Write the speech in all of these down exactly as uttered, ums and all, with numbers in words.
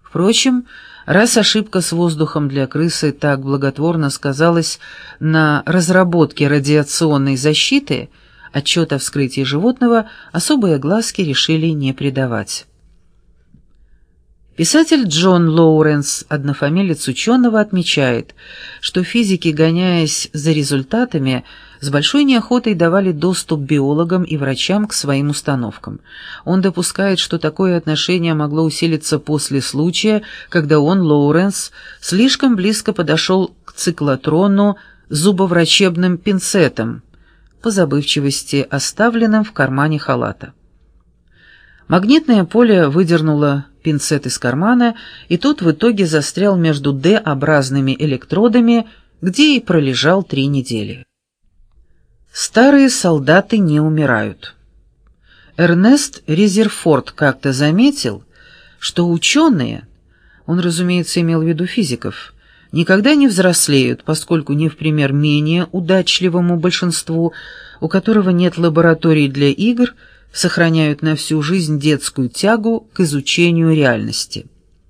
Впрочем, раз ошибка с воздухом для крысы так благотворно сказалась на разработке радиационной защиты, отчет о вскрытии животного особой огласки решили не придавать. Писатель Джон Лоуренс, однофамилец ученого, отмечает, что физики, гоняясь за результатами, с большой неохотой давали доступ биологам и врачам к своим установкам. Он допускает, что такое отношение могло усилиться после случая, когда он, Лоуренс, слишком близко подошел к циклотрону зубоврачебным пинцетом, по забывчивости оставленным в кармане халата. Магнитное поле выдернуло пинцет из кармана, и тот в итоге застрял между Д-образными электродами, где и пролежал три недели. Старые солдаты не умирают. Эрнест Резерфорд как-то заметил, что ученые, он, разумеется, имел в виду физиков, никогда не взрослеют, поскольку не в пример менее удачливому большинству, у которого нет лабораторий для игр, сохраняют на всю жизнь детскую тягу к изучению реальности.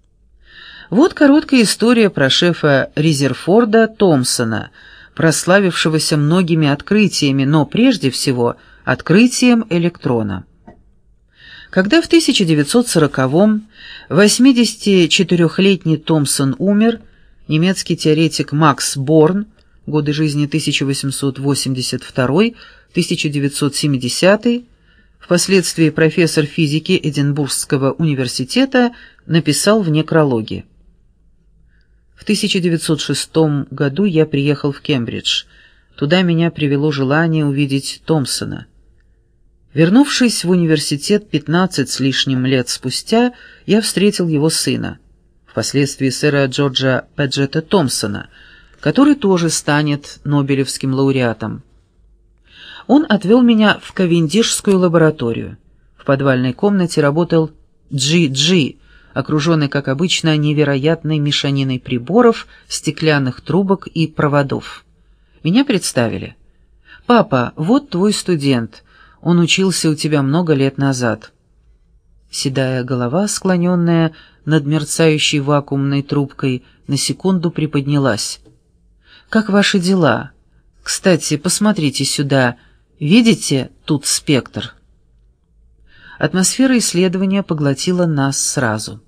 Вот короткая история про шефа Резерфорда Томпсона, прославившегося многими открытиями, но прежде всего открытием электрона. Когда в тысяча девятьсот сороковом восьмидесятичетырёхлетний Томпсон умер, немецкий теоретик Макс Борн, годы жизни тысяча восемьсот восемьдесят второй — тысяча девятьсот семидесятый, впоследствии профессор физики Эдинбургского университета, написал в некрологе: «В тысяча девятьсот шестом году я приехал в Кембридж. Туда меня привело желание увидеть Томпсона. Вернувшись в университет пятнадцать с лишним лет спустя, я встретил его сына, впоследствии сэра Джорджа Педжета Томпсона, который тоже станет Нобелевским лауреатом. Он отвел меня в Кавендишскую лабораторию. В подвальной комнате работал Джи Джи, окруженный, как обычно, невероятной мешаниной приборов, стеклянных трубок и проводов. Меня представили. «Папа, вот твой студент. Он учился у тебя много лет назад». Седая голова, склоненная над мерцающей вакуумной трубкой, на секунду приподнялась. «Как ваши дела? Кстати, посмотрите сюда. Видите тут спектр?» Атмосфера исследования поглотила нас сразу.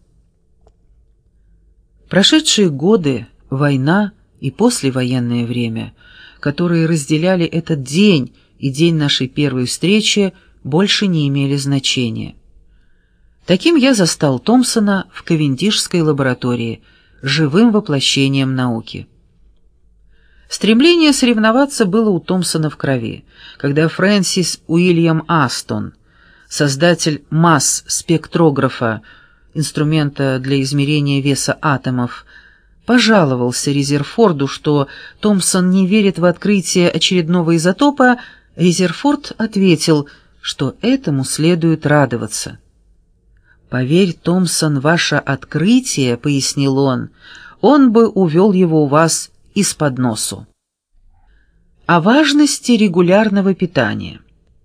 Прошедшие годы, война и послевоенное время, которые разделяли этот день и день нашей первой встречи, больше не имели значения. Таким я застал Томпсона в Кавендишской лаборатории, живым воплощением науки. Стремление соревноваться было у Томпсона в крови, когда Фрэнсис Уильям Астон, создатель масс-спектрографа, инструмента для измерения веса атомов, пожаловался Резерфорду, что Томпсон не верит в открытие очередного изотопа. Резерфорд ответил, что этому следует радоваться. «Поверь, Томпсон, ваше открытие, — пояснил он, — он бы увел его у вас из-под носу». О важности регулярного питания.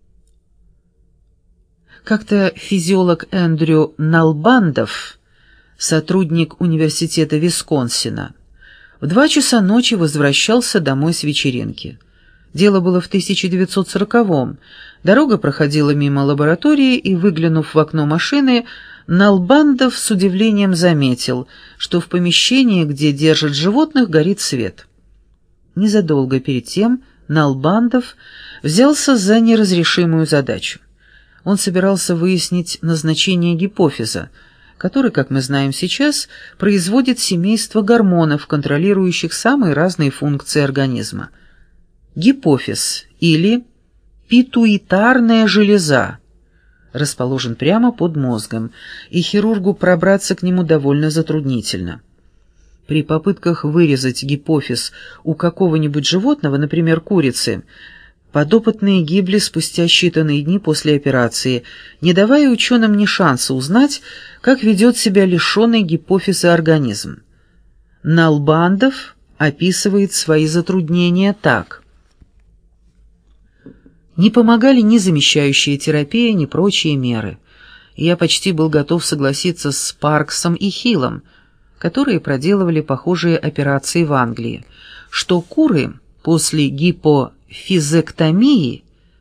Как-то физиолог Эндрю Налбандов, сотрудник университета Висконсина, в два часа ночи возвращался домой с вечеринки. Дело было в тысяча девятьсот сороковом. Дорога проходила мимо лаборатории, и, выглянув в окно машины, Налбандов с удивлением заметил, что в помещении, где держат животных, горит свет. Незадолго перед тем Налбандов взялся за неразрешимую задачу. Он собирался выяснить назначение гипофиза, который, как мы знаем сейчас, производит семейство гормонов, контролирующих самые разные функции организма. Гипофиз или питуитарная железа расположен прямо под мозгом, и хирургу пробраться к нему довольно затруднительно. При попытках вырезать гипофиз у какого-нибудь животного, например, курицы, подопытные гибли спустя считанные дни после операции, не давая ученым ни шанса узнать, как ведет себя лишенный гипофиза организм. Налбандов описывает свои затруднения так: «Не помогали ни замещающая терапия, ни прочие меры. Я почти был готов согласиться с Парксом и Хиллом, которые проделывали похожие операции в Англии, что куры после гипофизэктомии